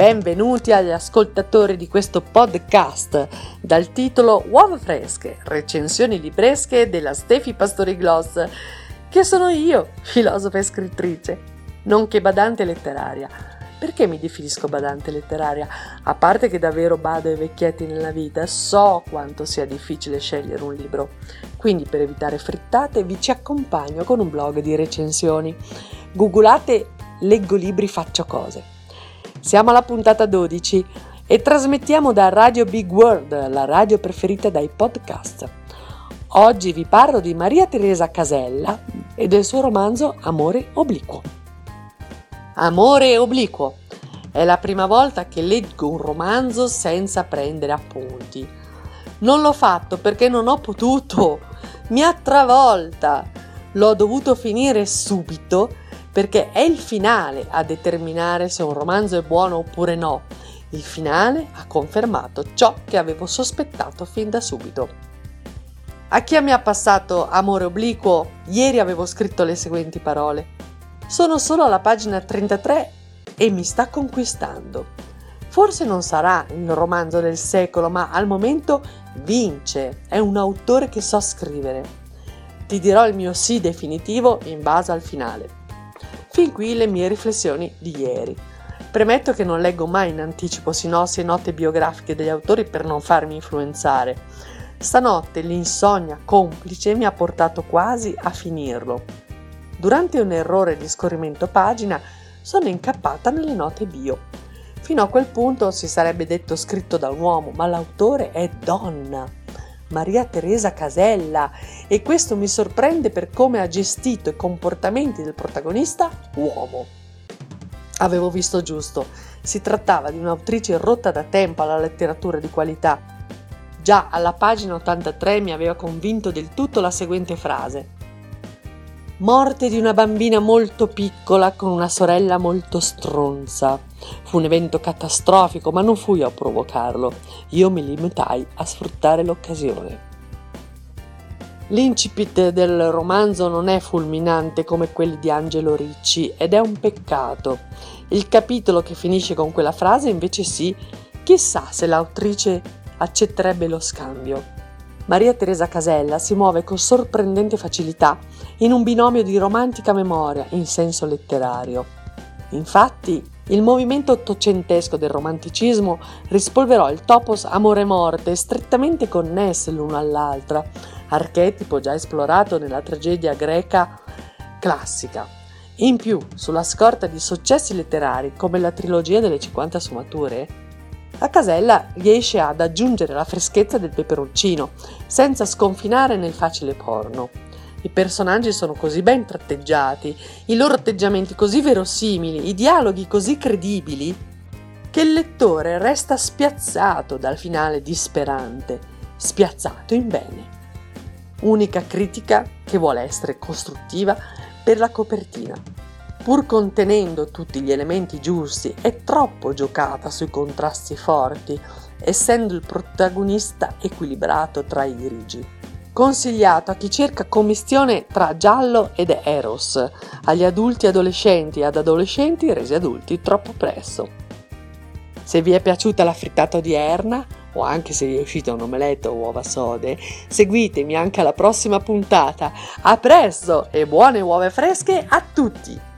Benvenuti agli ascoltatori di questo podcast dal titolo Uova fresche, recensioni libresche della Stefi Pastori Gloss, che sono io, filosofa e scrittrice, nonché badante letteraria. Perché mi definisco badante letteraria? A parte che davvero bado ai vecchietti nella vita, so quanto sia difficile scegliere un libro. Quindi per evitare frittate vi ci accompagno con un blog di recensioni. Googolate Leggo libri faccio cose. Siamo alla puntata 12 e trasmettiamo da Radio Big World, la radio preferita dai podcast. Oggi vi parlo di Maria Teresa Casella e del suo romanzo Amore obliquo. Amore obliquo. È la prima volta che leggo un romanzo senza prendere appunti. Non l'ho fatto perché non ho potuto. Mi ha travolta. L'ho dovuto finire subito perché è il finale a determinare se un romanzo è buono oppure no. Il finale ha confermato ciò che avevo sospettato fin da subito. A chi mi ha passato Amore obliquo, ieri avevo scritto le seguenti parole. Sono solo alla pagina 33 e mi sta conquistando. Forse non sarà il romanzo del secolo, ma al momento vince. È un autore che so scrivere. Ti dirò il mio sì definitivo in base al finale. Fin qui le mie riflessioni di ieri. Premetto che non leggo mai in anticipo sinossi e note biografiche degli autori per non farmi influenzare. Stanotte l'insonnia complice mi ha portato quasi a finirlo. Durante un errore di scorrimento pagina sono incappata nelle note bio. Fino a quel punto si sarebbe detto scritto da un uomo, ma l'autore è donna. Maria Teresa Casella, e questo mi sorprende per come ha gestito i comportamenti del protagonista uomo. Avevo visto giusto, si trattava di un'autrice rotta da tempo alla letteratura di qualità. Già alla pagina 83 mi aveva convinto del tutto la seguente frase. Morte di una bambina molto piccola con una sorella molto stronza. Fu un evento catastrofico, ma non fui io a provocarlo. Io mi limitai a sfruttare l'occasione. L'incipit del romanzo non è fulminante come quelli di Angelo Ricci ed è un peccato. Il capitolo che finisce con quella frase invece sì, chissà se l'autrice accetterebbe lo scambio. Maria Teresa Casella si muove con sorprendente facilità in un binomio di romantica memoria in senso letterario. Infatti, il movimento ottocentesco del romanticismo rispolverò il topos amore-morte strettamente connesse l'uno all'altra, archetipo già esplorato nella tragedia greca classica. In più, sulla scorta di successi letterari come la trilogia delle 50 sfumature, la Casella riesce ad aggiungere la freschezza del peperoncino, senza sconfinare nel facile porno. I personaggi sono così ben tratteggiati, i loro atteggiamenti così verosimili, i dialoghi così credibili, che il lettore resta spiazzato dal finale disperante, spiazzato in bene. Unica critica, che vuole essere costruttiva, per la copertina. Pur contenendo tutti gli elementi giusti, è troppo giocata sui contrasti forti, essendo il protagonista equilibrato tra i grigi. Consigliato a chi cerca commistione tra giallo ed eros, agli adulti adolescenti e ad adolescenti resi adulti troppo presto. Se vi è piaciuta la frittata odierna, o anche se vi è uscita un omeletto o uova sode, seguitemi anche alla prossima puntata. A presto e buone uova fresche a tutti!